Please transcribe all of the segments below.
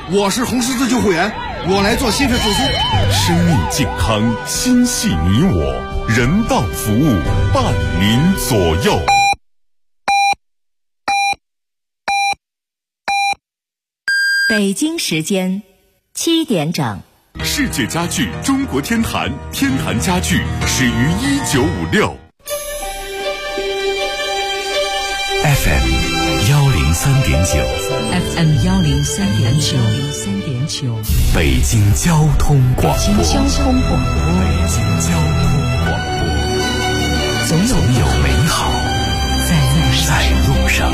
我是红十字救护员，我来做心肺复苏。 生命健康，心系你我，人道服务伴您左右。 北京时间7点整。 世界家具中国天坛，天坛家具始于1956。FM 103.9，FM 103.9， 北京交通广播， 北京交通广播， 总有美好在路上。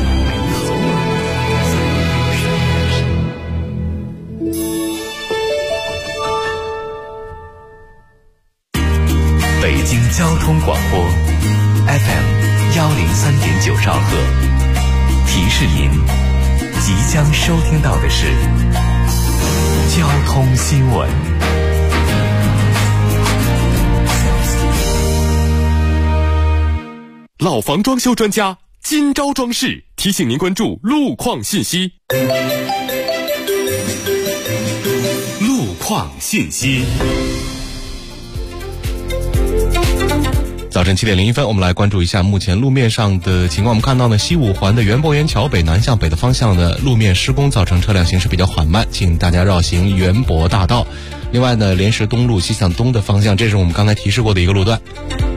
北京交通广播 FM 103.9兆赫，提示您即将收听到的是交通新闻。老房装修专家今朝装饰提醒您关注路况信息。路况信息。早晨7点01分，我们来关注一下目前路面上的情况。我们看到呢，西五环的园博园桥北南向北的方向呢，路面施工造成车辆行驶比较缓慢，请大家绕行园博大道。另外呢，莲石东路西向东的方向，这是我们刚才提示过的一个路段。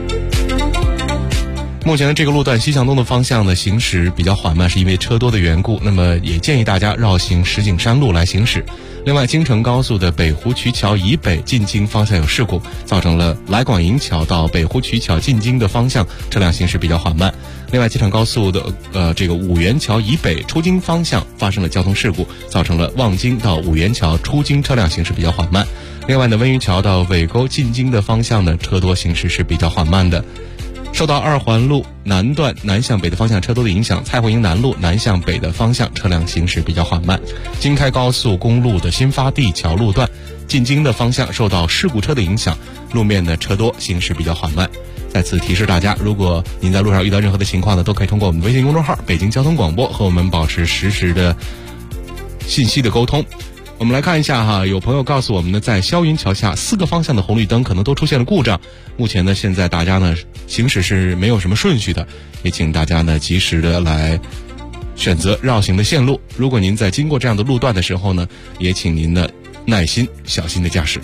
目前的这个路段西向东的方向呢，行驶比较缓慢，是因为车多的缘故。那么也建议大家绕行石景山路来行驶。另外，京承高速的北湖渠桥以北进京方向有事故，造成了来广营桥到北湖渠桥进京的方向车辆行驶比较缓慢。另外，京承高速的这个五元桥以北出京方向发生了交通事故，造成了望京到五元桥出京车辆行驶比较缓慢。另外呢，温榆桥到尾沟进京的方向呢，车多行驶是比较缓慢的。受到二环路南段南向北的方向车多的影响，蔡慧营南路南向北的方向车辆行驶比较缓慢。京开高速公路的新发地桥路段进京的方向受到事故车的影响，路面的车多，行驶比较缓慢。再次提示大家，如果您在路上遇到任何的情况呢，都可以通过我们的微信公众号北京交通广播和我们保持实时的信息的沟通。我们来看一下哈，有朋友告诉我们呢，在霄云桥下4个方向的红绿灯可能都出现了故障。目前呢，现在大家呢行驶是没有什么顺序的，也请大家呢及时的来选择绕行的线路。如果您在经过这样的路段的时候呢，也请您的耐心小心的驾驶。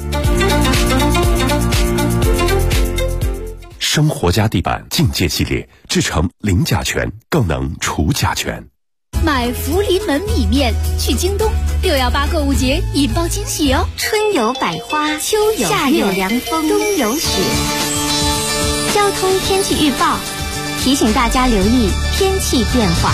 生活家地板境界系列制成零甲醛，更能除甲醛。 买福临门米面去京东，618购物节引爆惊喜哦！ 春有百花，秋有夏有凉风，冬有雪。交通天气预报提醒大家留意天气变化。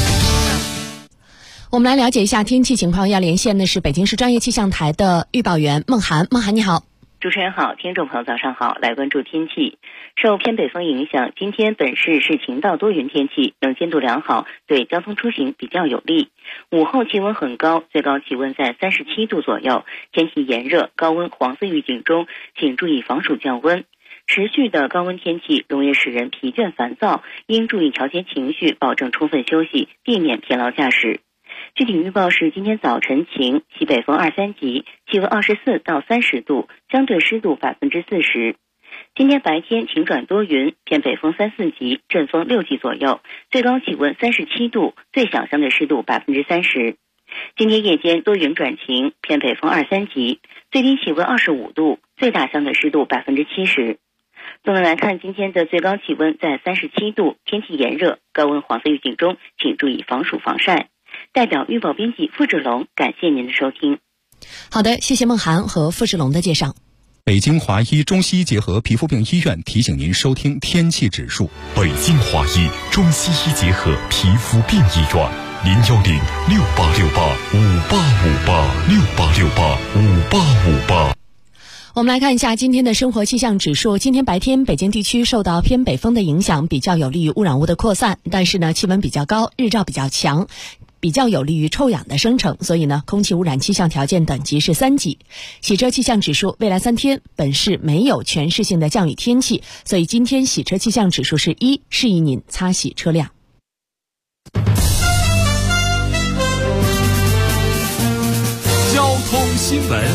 我们来了解一下天气情况，要连线的是北京市专业气象台的预报员孟涵。孟涵你好。 主持人好，听众朋友早上好，来关注天气。受偏北风影响，今天本市是晴到多云天气，能见度良好，对交通出行比较有利。午后气温很高，最高气温在37度左右，天气炎热，高温黄色预警中，请注意防暑降温。持续的高温天气容易使人疲倦烦躁，应注意调节情绪，保证充分休息，避免疲劳驾驶。具体预报是今天早晨晴，西北风2、3级，气温24到30度，相对湿度40%。今天白天晴转多云，偏北风3、4级，阵风6级左右，最高气温37度，最小相对湿度30%。今天夜间多云转晴，偏北风2、3级，最低气温25度，最大相对湿度70%。总的来看，今天的最高气温在37度，天气炎热，高温黄色预警中，请注意防暑防晒。代表预报编辑付志龙，感谢您的收听。 好的，谢谢孟涵和付志龙的介绍。 北京华医中西医结合皮肤病医院提醒您收听天气指数。 北京华医中西医结合皮肤病医院，01068685858，68685858。 我们来看一下今天的生活气象指数。今天白天北京地区受到偏北风的影响，比较有利于污染物的扩散，但是呢气温比较高，日照比较强，比较有利于臭氧的生成，所以呢空气污染气象条件等级是3级。洗车气象指数，未来3天本市没有全市性的降雨天气，所以今天洗车气象指数是1，适宜您擦洗车辆。 新闻。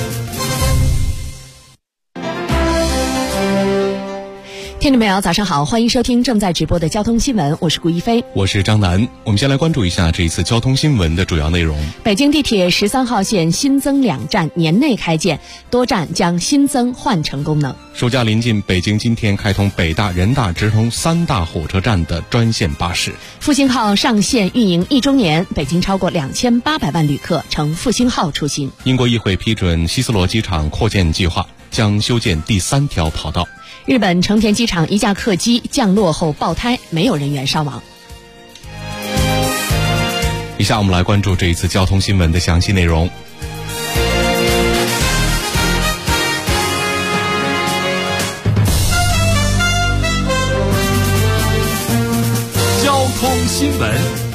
听众朋友早上好，欢迎收听正在直播的交通新闻，我是顾一飞， 我是张楠。我们先来关注一下这一次交通新闻的主要内容。 北京地铁13号线新增2站，年内开建，多站将新增换乘功能。 暑假临近，北京今天开通北大、人大直通3大火车站的专线巴士。 复兴号上线运营1周年，北京超过2800万旅客乘复兴号出行。 英国议会批准希斯罗机场扩建计划，将修建第3条跑道。 日本成田机场一架客机降落后爆胎，没有人员伤亡。 以下我们来关注这一次交通新闻的详细内容。 交通新闻。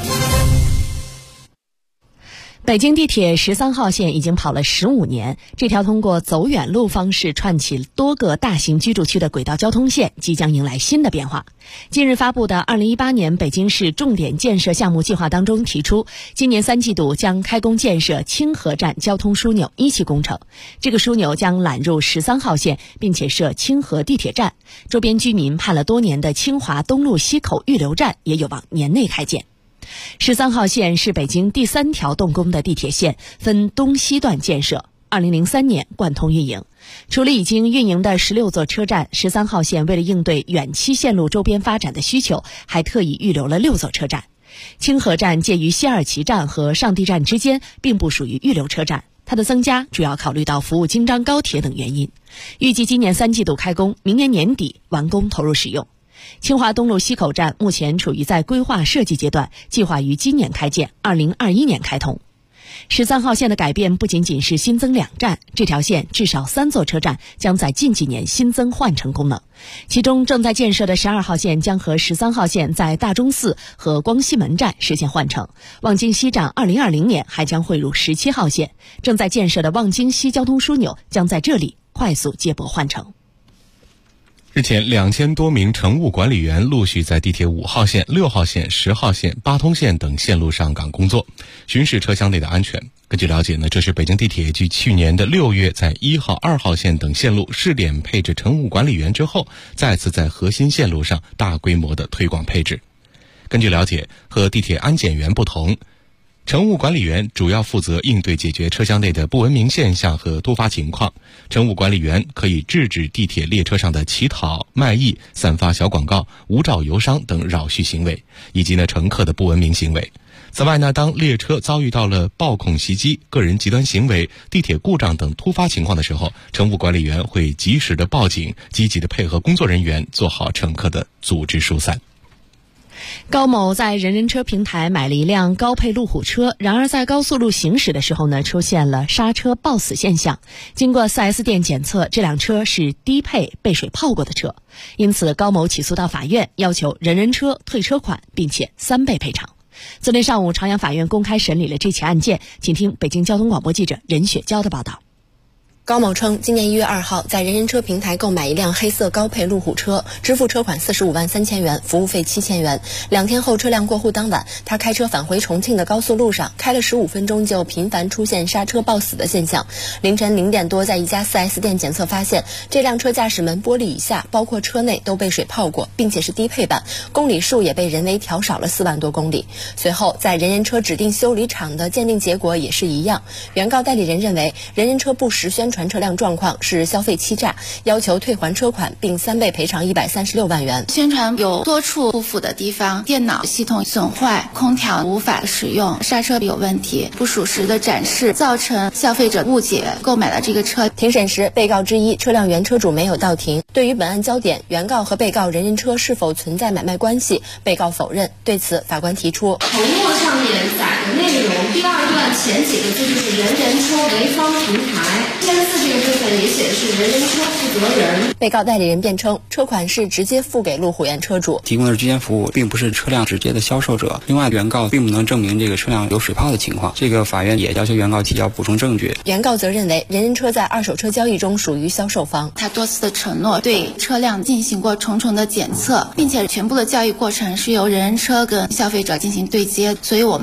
北京地铁13号线已经跑了15年，这条通过走远路方式串起多个大型居住区的轨道交通线即将迎来新的变化。近日发布的2018年北京市重点建设项目计划当中提出，今年3季度将开工建设清河站交通枢纽1期工程，这个枢纽将揽入13号线，并且设清河地铁站，周边居民盼了多年的清华东路西口预留站也有望年内开建。13号线是北京第3条动工的地铁线，分东西段建设，2003年贯通运营。除了已经运营的16座车站，13号线为了应对远期线路周边发展的需求，还特意预留了6座车站。清河站介于西二旗站和上地站之间，并不属于预留车站，它的增加主要考虑到服务京张高铁等原因。预计今年3季度开工，明年年底完工投入使用。清华东路西口站目前处于在规划设计阶段，计划于今年开建，2021年开通。13号线的改变不仅仅是新增2站，这条线至少3座车站将在近几年新增换乘功能。其中正在建设的12号线将和13号线在大钟寺和光西门站实现换乘，望京西站2020年还将汇入17号线，正在建设的望京西交通枢纽将在这里快速接驳换乘。 日前，2000多名乘务管理员陆续在地铁5号线、6号线、10号线、八通线等线路上岗工作，巡视车厢内的安全。根据了解呢，这是北京地铁继去年的6月在1号、2号线等线路试点配置乘务管理员之后，再次在核心线路上大规模的推广配置。根据了解，和地铁安检员不同，乘务管理员主要负责应对解决车厢内的不文明现象和突发情况。乘务管理员可以制止地铁列车上的乞讨、卖艺、散发小广告、无照游商等扰序行为，以及乘客的不文明行为。此外当列车遭遇到了暴恐袭击、个人极端行为、地铁故障等突发情况的时候，乘务管理员会及时的报警，积极的配合工作人员做好乘客的组织疏散。 高某在人人车平台买了一辆高配路虎车，然而在高速路行驶的时候出现了刹车抱死现象。经过 4S 店检测，这辆车是低配被水泡过的车，因此高某起诉到法院，要求人人车退车款，并且3倍赔偿。昨天上午，朝阳法院公开审理了这起案件，请听北京交通广播记者任雪娇的报道。 高某称，今年1月2号在人人车平台购买一辆黑色高配路虎车，支付车款45万3千元，服务费7000元。2天后，车辆过户当晚，他开车返回重庆的高速路上，开了15分钟就频繁出现刹车抱死的现象。凌晨0点多，在一家 4S 店检测发现，这辆车驾驶门玻璃以下，包括车内都被水泡过，并且是低配版，公里数也被人为调少了4万多公里。随后，在人人车指定修理厂的鉴定结果也是一样。原告代理人认为，人人车不实宣传车辆状况是消费欺诈，要求退还车款并3倍赔偿136万元。 宣传有多处不符的地方，电脑系统损坏，空调无法使用，刹车有问题，不属实的展示，造成消费者误解购买了这个车。 庭审时，被告之一车辆原车主没有到庭。对于本案焦点，原告和被告人人车是否存在买卖关系，被告否认。对此，法官提出， 承诺上面载的内容，第2段前几个字就是人人车潍坊平台，第4这个部分也写的是人人车负责人。 被告代理人辩称，车款是直接付给路虎原车主， 提供的是居间服务，并不是车辆直接的销售者。另外，原告并不能证明这个车辆有水泡的情况，这个法院也要求原告提交补充证据。 原告则认为，人人车在二手车交易中属于销售方， 他多次的承诺对车辆进行过重重的检测，并且全部的交易过程是由人人车跟消费者进行对接，所以我们认为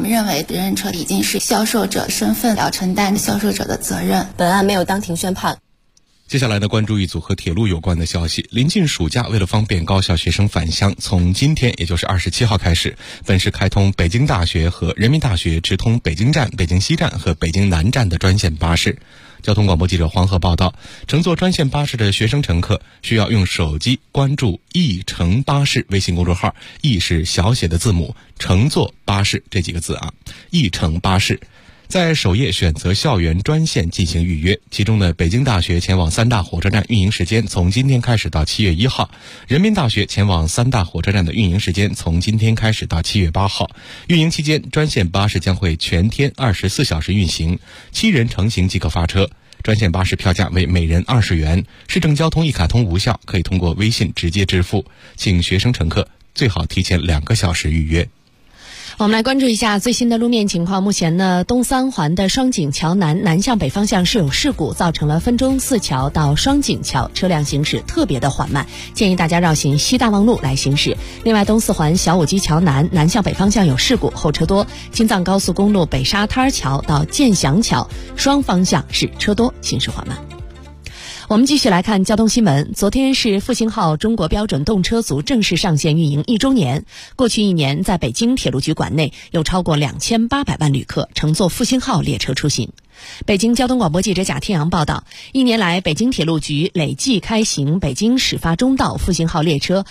人人车已经是销售者身份，要承担销售者的责任。 本案没有当庭宣判。 接下来呢，关注一组和铁路有关的消息。临近暑假，为了方便高校学生返乡，从今天也就是27号开始，本市开通北京大学和人民大学直通北京站、北京西站和北京南站的专线巴士。交通广播记者黄河报道，乘坐专线巴士的学生乘客需要用手机关注易乘巴士微信公众号，易是小写的字母，乘坐巴士这几个字啊，易乘巴士。在首页选择校园专线进行预约，其中呢，北京大学前往3大火车站运营时间从今天开始到7月1号，人民大学前往3大火车站的运营时间从今天开始到7月8号。运营期间，专线巴士将会全天24小时运行，7人成行即可发车。专线巴士票价为每人20元，市政交通一卡通无效，可以通过微信直接支付，请学生乘客最好提前2个小时预约。 我们来关注一下最新的路面情况。目前呢，东三环的双井桥南向北方向是有事故，造成了分钟寺桥到双井桥车辆行驶特别的缓慢，建议大家绕行西大望路来行驶。另外，东四环小武基桥南向北方向有事故，后车多。京藏高速公路北沙滩桥到建祥桥双方向是车多，行驶缓慢。我们继续来看交通新闻。昨天是复兴号中国标准动车组正式上线运营1周年。过去1年，在北京铁路局管内有超过2800万旅客乘坐复兴号列车出行。北京交通广播记者贾天阳报道，1年来，北京铁路局累计开行北京始发终到复兴号列车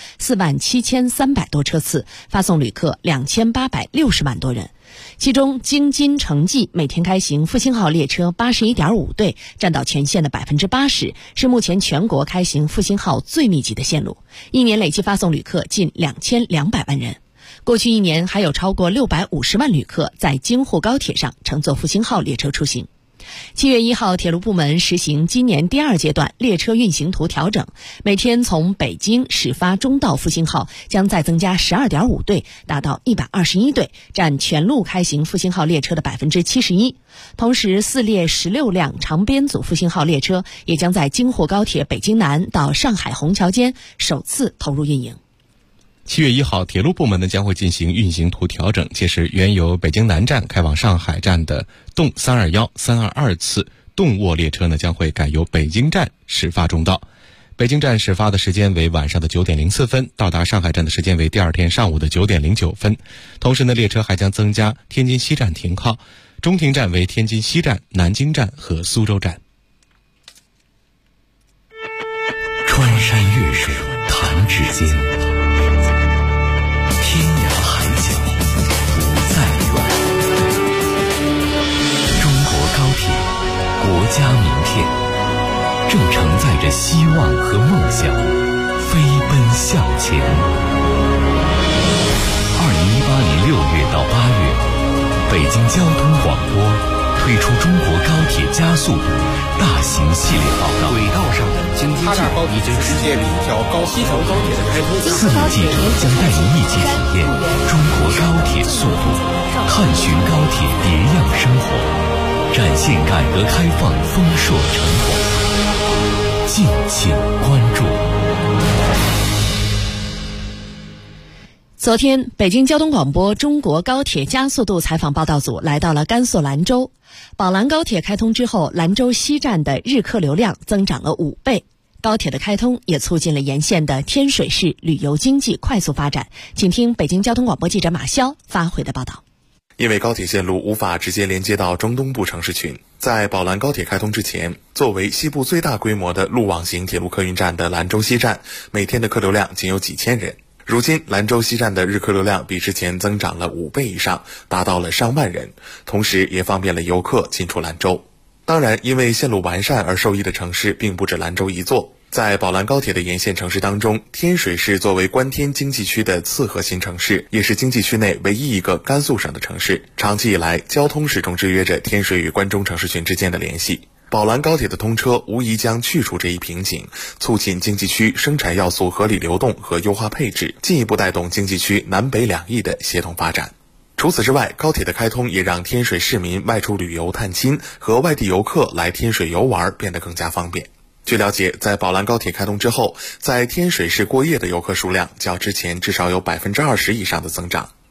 47300多车次，发送旅客2860万多人。其中京津城际每天开行复兴号列车81.5对，占到全线的80%，是目前全国开行复兴号最密集的线路。1年累计发送旅客近2200万人。过去1年还有超过650万旅客在京沪高铁上乘坐复兴号列车出行。7月1号，铁路部门实行今年第2阶段列车运行图调整，每天从北京始发终到复兴号将再增加12.5对，达到121对，占全路开行复兴号列车的71%。同时，4列16辆长编组复兴号列车也将在京沪高铁北京南到上海虹桥间首次投入运营。 7月1号，铁路部门呢将会进行运行图调整，届时原由北京南站开往上海站的动321、322次动卧列车呢将会改由北京站始发终到。北京站始发的时间为晚上的9点04分，到达上海站的时间为第2天上午的9点09分。同时呢，列车还将增加天津西站停靠，中停站为天津西站、南京站和苏州站。 穿山越水弹指间，天涯海角不再远。中国高铁，国家名片，正承载着希望和梦想，飞奔向前。2018年6月到8月，北京交通广播推出中国高铁加速度大型系列报道。 轨道上的经济计划已经实现2条西条高铁的开通。 4名记者将带您一起体验中国高铁速度，探寻高铁别样生活，展现改革开放丰硕成果。敬请关注。 昨天，北京交通广播中国高铁加速度采访报道组来到了甘肃兰州。宝兰高铁开通之后，兰州西站的日客流量增长了5倍。高铁的开通也促进了沿线的天水市旅游经济快速发展。请听北京交通广播记者马潇发回的报道。 因为高铁线路无法直接连接到中东部城市群，在宝兰高铁开通之前，作为西部最大规模的路网型铁路客运站的兰州西站，每天的客流量仅有几千人。如今，兰州西站的日客流量比之前增长了5倍以上，达到了上万人，同时也方便了游客进出兰州。当然，因为线路完善而受益的城市并不止兰州一座。在宝兰高铁的沿线城市当中，天水市作为关天经济区的次核心城市，也是经济区内唯一一个甘肃省的城市。长期以来，交通始终制约着天水与关中城市群之间的联系。宝兰高铁的通车无疑将去除这一瓶颈，促进经济区生产要素合理流动和优化配置，进一步带动经济区南北两翼的协同发展。除此之外，高铁的开通也让天水市民外出旅游探亲和外地游客来天水游玩变得更加方便。据了解，在宝兰高铁开通之后，在天水市过夜的游客数量较之前至少有20%以上的增长。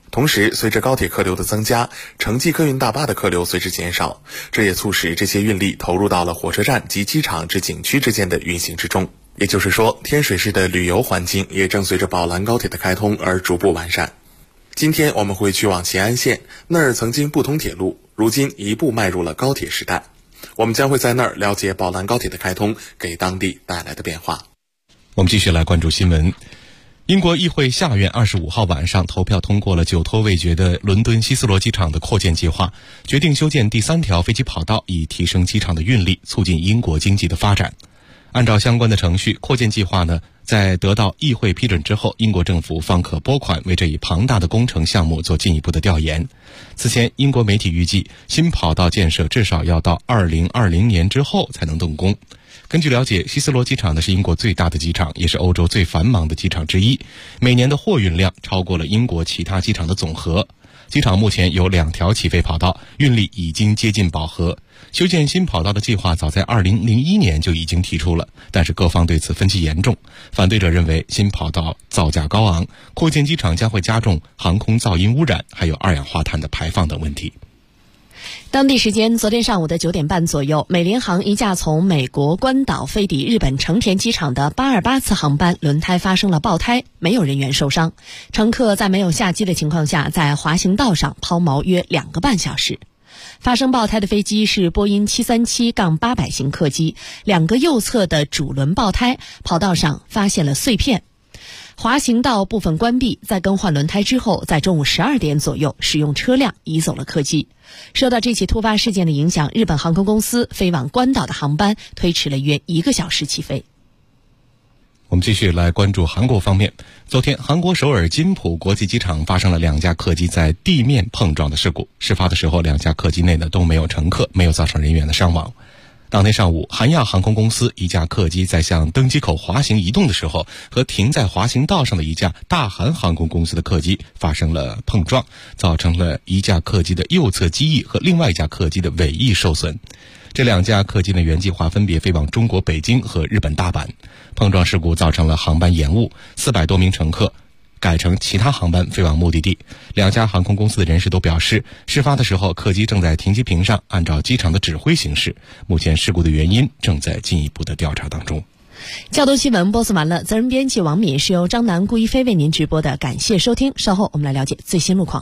同时，随着高铁客流的增加，城际客运大巴的客流随之减少，这也促使这些运力投入到了火车站及机场至景区之间的运行之中。也就是说，天水市的旅游环境也正随着宝兰高铁的开通而逐步完善。今天我们会去往乾安县，那儿曾经不通铁路，如今一步迈入了高铁时代。我们将会在那儿了解宝兰高铁的开通给当地带来的变化。 我们继续来关注新闻。英国议会下院25号晚上投票通过了久拖未决的伦敦希斯罗机场的扩建计划，决定修建第3条飞机跑道，以提升机场的运力，促进英国经济的发展。按照相关的程序，扩建计划呢，在得到议会批准之后，英国政府方可拨款为这一庞大的工程项目做进一步的调研。此前，英国媒体预计新跑道建设至少要到2020年之后才能动工。根据了解，希斯罗机场呢是英国最大的机场，也是欧洲最繁忙的机场之一，每年的货运量超过了英国其他机场的总和。机场目前有2条起飞跑道，运力已经接近饱和。修建新跑道的计划早在2001年就已经提出了，但是各方对此分歧严重。反对者认为新跑道造价高昂，扩建机场将会加重航空噪音污染，还有二氧化碳的排放等问题。 当地时间昨天上午的9点半左右，美联航一架从美国关岛飞抵日本成田机场的828次航班轮胎发生了爆胎，没有人员受伤。乘客在没有下机的情况下，在滑行道上抛锚约2个半小时。发生爆胎的飞机是波音737-800型客机，2个右侧的主轮爆胎，跑道上发现了碎片。滑行道部分关闭，在更换轮胎之后，在中午12点左右，使用车辆移走了客机。受到这起突发事件的影响，日本航空公司飞往关岛的航班推迟了约1个小时起飞。 我们继续来关注韩国方面。昨天，韩国首尔金浦国际机场发生了2架客机在地面碰撞的事故。事发的时候，2架客机内呢都没有乘客，没有造成人员的伤亡。当天上午，韩亚航空公司一架客机在向登机口滑行移动的时候，和停在滑行道上的一架大韩航空公司的客机发生了碰撞，造成了一架客机的右侧机翼和另外一架客机的尾翼受损。这2架客机的原计划分别飞往中国北京和日本大阪。碰撞事故造成了航班延误，400多名乘客改成其他航班飞往目的地。2家航空公司的人士都表示，事发的时候客机正在停机坪上按照机场的指挥行驶。目前事故的原因正在进一步的调查当中。 交通新闻播送完了，责任编辑王敏是由张楠、顾一飞为您直播的，感谢收听。稍后我们来了解最新路况。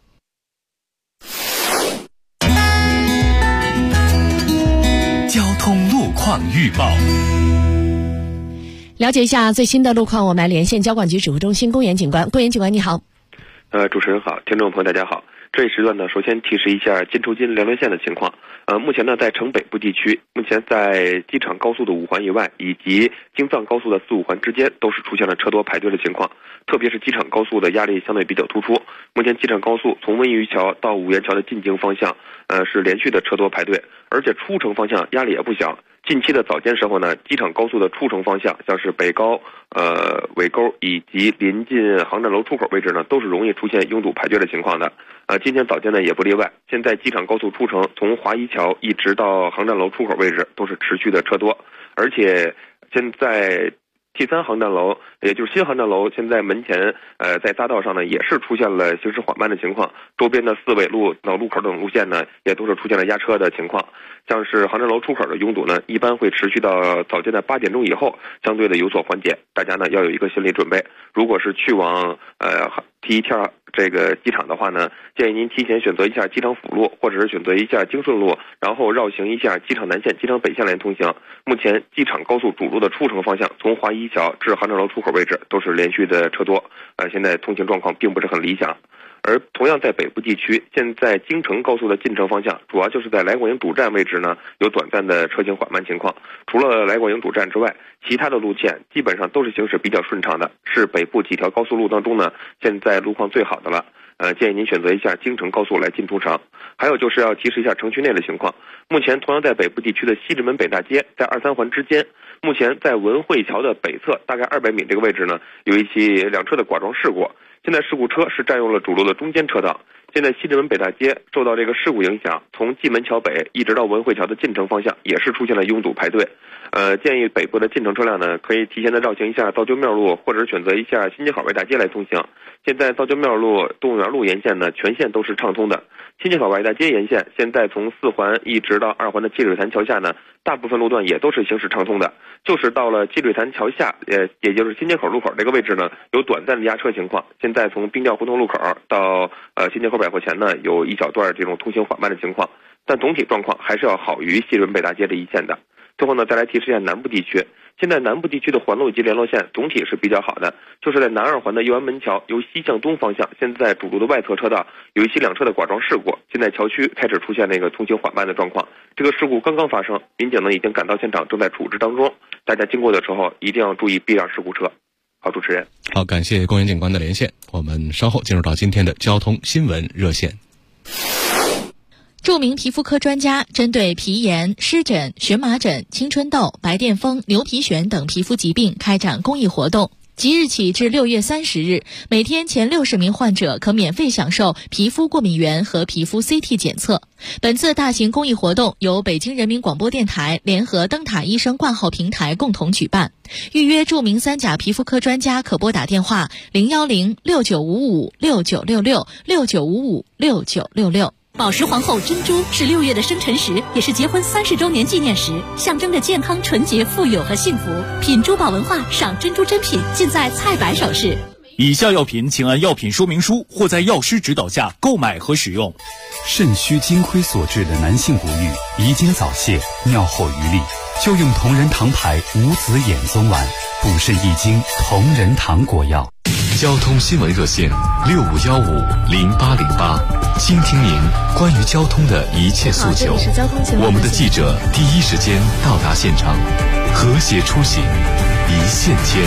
交通路况预报。 了解一下最新的路况，我们来连线交管局指挥中心公园警官。公园警官你好。 主持人好，听众朋友大家好。这一时段呢，首先提示一下金筹金辽宁线的情况。目前呢，在城北部地区，目前在机场高速的5环以外，以及京藏高速的4、5环之间，都是出现了车多排队的情况。特别是机场高速的压力相对比较突出。目前机场高速从温榆桥到五元桥的进京方向，是连续的车多排队，而且出城方向压力也不小。近期的早间时候呢，机场高速的出城方向，像是北高、尾沟以及临近航站楼出口位置呢，都是容易出现拥堵排队的情况的。今天早间呢也不例外。现在机场高速出城，从华一桥一直到航站楼出口位置都是持续的车多，而且现在T3航站楼，也就是新航站楼，现在门前在匝道上呢也是出现了行驶缓慢的情况，周边的4纬路到路口等路线呢也都是出现了压车的情况。像是航站楼出口的拥堵呢，一般会持续到早间的8点钟以后，相对的有所缓解。大家呢要有一个心理准备。如果是去往T1这个机场的话呢，建议您提前选择一下机场辅路，或者是选择一下京顺路，然后绕行一下机场南线、机场北线来通行。目前机场高速主路的出城方向，从华一桥至航站楼出口位置都是连续的车多，现在通行状况并不是很理想。而同样在北部地区，现在京承高速的进城方向，主要就是在来广营主站位置呢有短暂的车行缓慢情况。除了来广营主站之外，其他的路线基本上都是行驶比较顺畅的，是北部几条高速路当中呢现在路况最好的了。建议您选择一下京承高速来进出城。还有就是要提示一下城区内的情况。目前同样在北部地区的西直门北大街，在2、3环之间，目前在文汇桥的北侧大概200米这个位置呢，有一起2车的剐撞事故。现在事故车是占用了主路的中间车道， 现在西直门北大街受到这个事故影响，从蓟门桥北一直到文汇桥的进城方向也是出现了拥堵排队。建议北部的进城车辆呢，可以提前的绕行一下造就庙路，或者选择一下新街口外大街来通行。现在造就庙路、动物园路沿线呢，全线都是畅通的。新街口外大街沿线，现在从4环一直到2环的积水潭桥下呢，大部分路段也都是行驶畅通的。就是到了积水潭桥下，也就是新街口路口这个位置呢，有短暂的压车情况。现在从冰窖胡同路口到新街口百货前呢，有一小段这种通行缓慢的情况，但总体状况还是要好于西直门北大街这一线的。最后呢，再来提示一下南部地区。现在南部地区的环路以及联络线总体是比较好的，就是在南2环的右安门桥由西向东方向，现在主路的外侧车道有一起2车的剐撞事故，现在桥区开始出现那个通行缓慢的状况。这个事故刚刚发生，民警呢已经赶到现场，正在处置当中。大家经过的时候一定要注意避让事故车。好，主持人。 好，感谢公园警官的连线。我们稍后进入到今天的交通新闻热线。 著名皮肤科专家针对皮炎、湿疹、荨麻疹、青春痘、白癜风、牛皮癣等皮肤疾病开展公益活动。即日起至6月30日，每天前60名患者可免费享受皮肤过敏原和皮肤 CT 检测。本次大型公益活动由北京人民广播电台联合灯塔医生挂号平台共同举办。预约著名3甲皮肤科专家可拨打电话01069556966 69556966。 宝石皇后珍珠是6月的生辰时，也是结婚30周年纪念时，象征着健康、纯洁、富有和幸福。品珠宝文化，赏珍珠珍品，尽在菜百首饰。 以下药品请按药品说明书或在药师指导下购买和使用。 肾虚金亏所致的男性不育、遗精早泄、尿后余力，就用同仁堂牌无子衍宗丸，补肾益精同仁堂果药。 交通新闻热线65150808，倾听您关于交通的一切诉求。我们的记者第一时间到达现场，和谐出行，一线牵。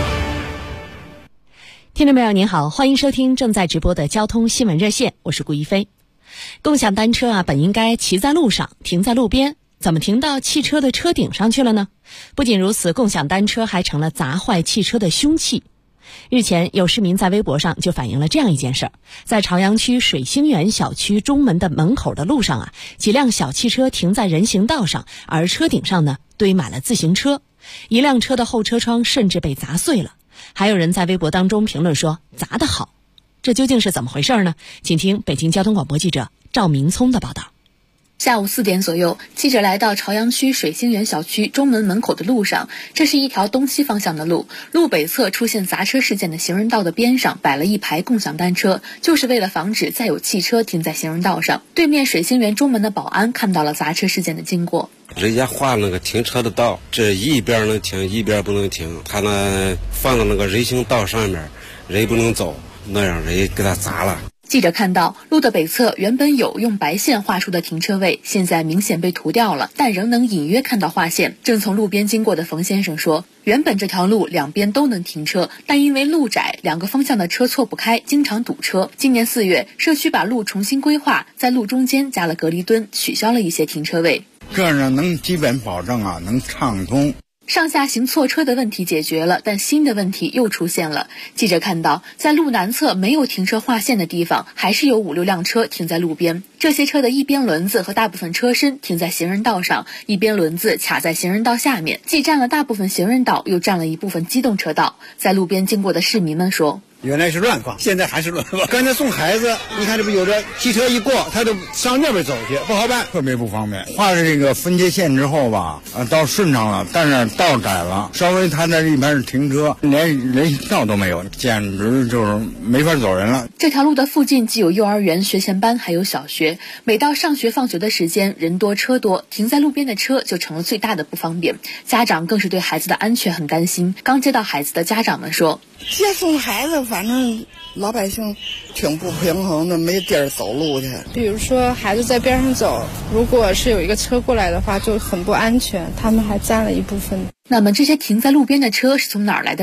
听众朋友您好，欢迎收听正在直播的交通新闻热线，我是顾一飞。共享单车本应该骑在路上，停在路边，怎么停到汽车的车顶上去了呢？不仅如此，共享单车还成了砸坏汽车的凶器。日前，有市民在微博上就反映了这样一件事儿：在朝阳区水星园小区中门的门口的路上几辆小汽车停在人行道上，而车顶上呢堆满了自行车，一辆车的后车窗甚至被砸碎了。还有人在微博当中评论说砸得好，这究竟是怎么回事呢？请听北京交通广播记者赵明聪的报道。 下午4点左右，记者来到朝阳区水星园小区中门门口的路上，这是一条东西方向的路，路北侧出现砸车事件的行人道的边上摆了一排共享单车，就是为了防止再有汽车停在行人道上。对面水星园中门的保安看到了砸车事件的经过， 人家画那个停车的道，这一边能停一边不能停，他呢放到那个人行道上面，人不能走，那样人给他砸了。 记者看到路的北侧原本有用白线画出的停车位，现在明显被涂掉了，但仍能隐约看到划线。正从路边经过的冯先生说，原本这条路两边都能停车，但因为路窄，2个方向的车错不开，经常堵车。今年4月，社区把路重新规划，在路中间加了隔离墩，取消了一些停车位， 这样呢能基本保证能畅通。 上下行错车的问题解决了，但新的问题又出现了。记者看到，在路南侧没有停车划线的地方，还是有5、6辆车停在路边。这些车的一边轮子和大部分车身停在行人道上，一边轮子卡在行人道下面，既占了大部分行人道，又占了一部分机动车道。在路边经过的市民们说， 原来是乱放，现在还是乱放。刚才送孩子，你看这不有的汽车一过，他就上那边走去，不好办，特别不方便。画了这个分界线之后吧，道顺畅了，但是道窄了，稍微他那一边是停车，连人行道都没有，简直就是没法走人了。 这条路的附近既有幼儿园、学前班，还有小学。每到上学放学的时间，人多车多，停在路边的车就成了最大的不方便。家长更是对孩子的安全很担心。刚接到孩子的家长们说， 接送孩子反正老百姓挺不平衡的，没地儿走路去。 比如说孩子在边上走，如果是有一个车过来的话，就很不安全，他们还占了一部分。 那么这些停在路边的车是从哪儿来的呢？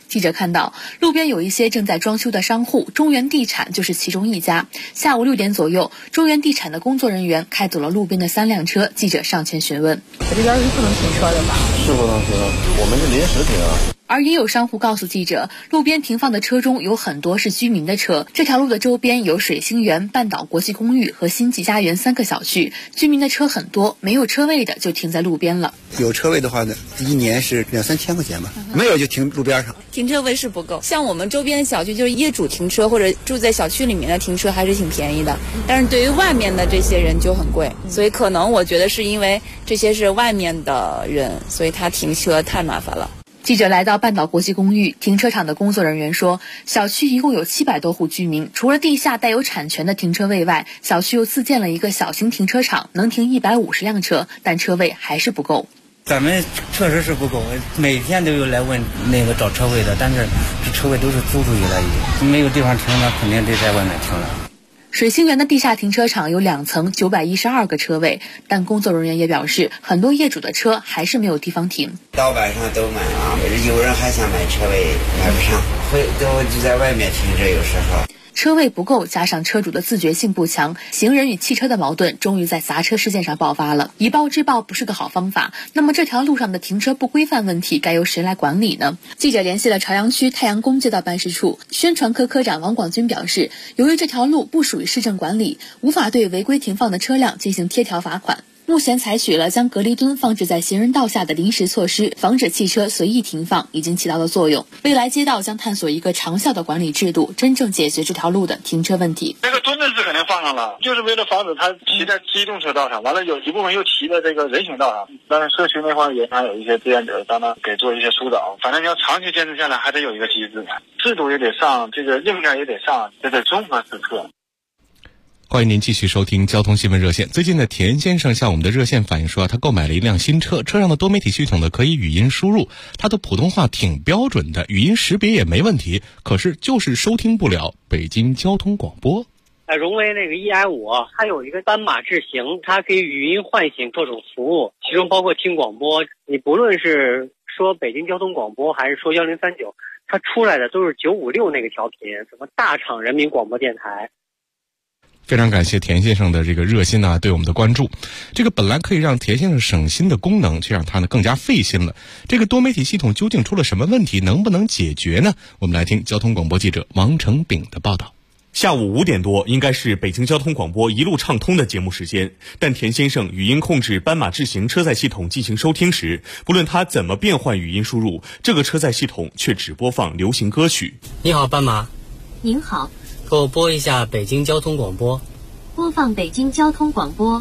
记者看到，路边有一些正在装修的商户，中原地产就是其中一家。下午6点左右，中原地产的工作人员开走了路边的3辆车，记者上前询问。 这边是不能停车的吧？ 是不能停，我们是临时停啊。 而也有商户告诉记者，路边停放的车中有很多是居民的车。这条路的周边有水星园、半岛国际公寓和新纪家园3个小区，居民的车很多，没有车位的就停在路边了。 有车位的话呢，1年是2-3千块钱吧，没有就停路边上。 停车位是不够，像我们周边小区就是业主停车或者住在小区里面的停车还是挺便宜的，但是对于外面的这些人就很贵，所以可能我觉得是因为这些是外面的人，所以他停车太麻烦了。 记者来到半岛国际公寓停车场的工作人员说，小区一共有700多户居民，除了地下带有产权的停车位外，小区又自建了一个小型停车场，能停150辆车，但车位还是不够。 咱们确实是不够，每天都有来问找车位的，但是这车位都是租出去了，已经没有地方停了，肯定得在外面停了。 水星园的地下停车场有2层，912个车位，但工作人员也表示，很多业主的车还是没有地方停。 到晚上都满了，有人还想买车位，买不上，就在外面停着，有时候。 车位不够，加上车主的自觉性不强，行人与汽车的矛盾终于在砸车事件上爆发了。以暴制暴不是个好方法，那么这条路上的停车不规范问题该由谁来管理呢？记者联系了朝阳区太阳宫街道办事处宣传科科长王广军表示，由于这条路不属于市政管理，无法对违规停放的车辆进行贴条罚款。目前采取了将隔离墩放置在行人道下的临时措施，防止汽车随意停放，已经起到了作用。未来街道将探索一个长效的管理制度，真正解决这条路的停车问题。 这个墩子是肯定放上了，就是为了防止他骑在机动车道上，完了有一部分又骑在这个人行道上。但是社区那块也有一些志愿者帮他给做一些疏导，反正要长期坚持下来，还得有一个机制，制度也得上，这个硬件也得上，这得综合时刻。 欢迎您继续收听交通新闻热线。最近的田先生向我们的热线反映说，他购买了一辆新车，车上的多媒体系统呢可以语音输入，他的普通话挺标准的，语音识别也没问题，可是就是收听不了北京交通广播。 荣威那个 EI5，它有一个斑马智行，它可以语音唤醒各种服务，其中包括听广播。你不论是说北京交通广播还是说1039，它出来的都是956那个调频，什么大厂人民广播电台。 非常感谢田先生的这个热心对我们的关注。这个本来可以让田先生省心的功能，却让他呢更加费心了。这个多媒体系统究竟出了什么问题，能不能解决呢？我们来听交通广播记者王成炳的报道。 下午5点多，应该是北京交通广播一路畅通的节目时间，但田先生语音控制斑马智行车载系统进行收听时，不论他怎么变换语音输入，这个车载系统却只播放流行歌曲。 你好，斑马。 您好。 给我播一下北京交通广播。 播放北京交通广播。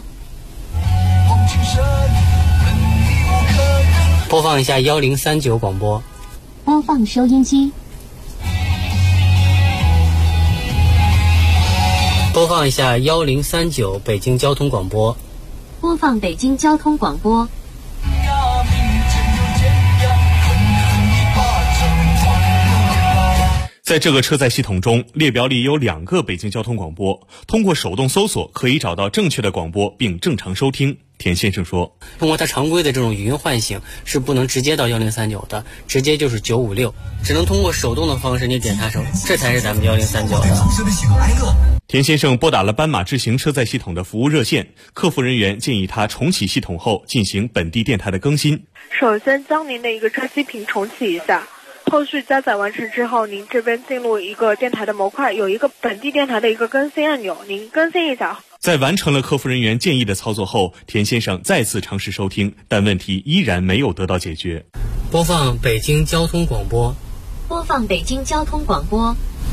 播放一下1039广播。 播放收音机。 播放一下1039北京交通广播。 播放北京交通广播。 在这个车载系统中，列表里有2个北京交通广播，通过手动搜索可以找到正确的广播并正常收听。田先生说， 通过它常规的这种语音唤醒是不能直接到1039的，直接就是956，只能通过手动的方式你点它手，这才是咱们1039的。 田先生拨打了斑马智行车载系统的服务热线，客服人员建议他重启系统后进行本地电台的更新。 首先将您的一个车机屏重启一下，后续加载完成之后，您这边进入一个电台的模块，有一个本地电台的一个更新按钮，您更新一下。 在完成了客服人员建议的操作后，田先生再次尝试收听，但问题依然没有得到解决。 播放北京交通广播。 播放北京交通广播。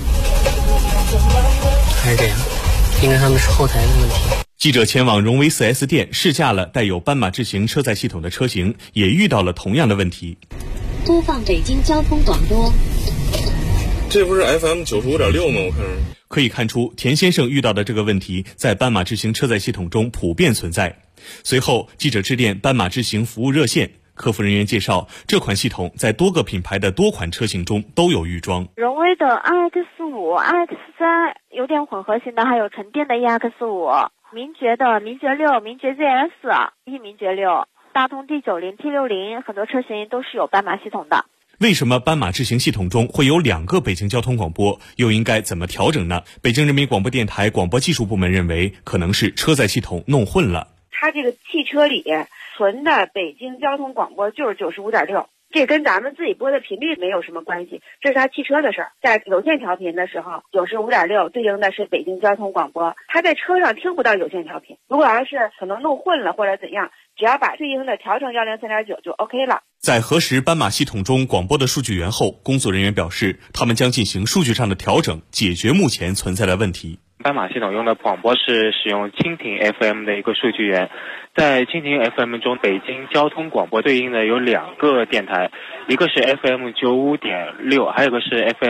还是这样，应该他们是后台的问题。 记者前往荣威 4S 店试驾了带有斑马智行车载系统的车型，也遇到了同样的问题。 播放北京交通广播。 这不是 FM95.6 吗？我看可以看出，田先生遇到的这个问题在斑马智行车载系统中普遍存在。随后，记者致电斑马智行服务热线，客服人员介绍，这款系统在多个品牌的多款车型中都有预装。 荣威的 iX5、iX3 有点混合型的，还有纯电的 EX5， 名爵的名爵6、名爵 ZS、名爵6。大通 D90、T60 很多车型都是有斑马系统的。 为什么斑马智行系统中会有2个北京交通广播，又应该怎么调整呢？北京人民广播电台广播技术部门认为，可能是车载系统弄混了。 它这个汽车里存的北京交通广播就是95.6，这跟咱们自己播的频率没有什么关系，这是它汽车的事儿。在有线调频的时候，95.6对应的是北京交通广播，它在车上听不到有线调频。如果要是可能弄混了或者怎样，只要把对应的调成103.9就 OK 了。 在核实斑马系统中广播的数据源后，工作人员表示，他们将进行数据上的调整，解决目前存在的问题。 斑马系统用的广播是使用蜻蜓 FM 的一个数据源，在蜻蜓 FM 中，北京交通广播对应的有2个电台，一个是 FM 95.6，还有一个是 FM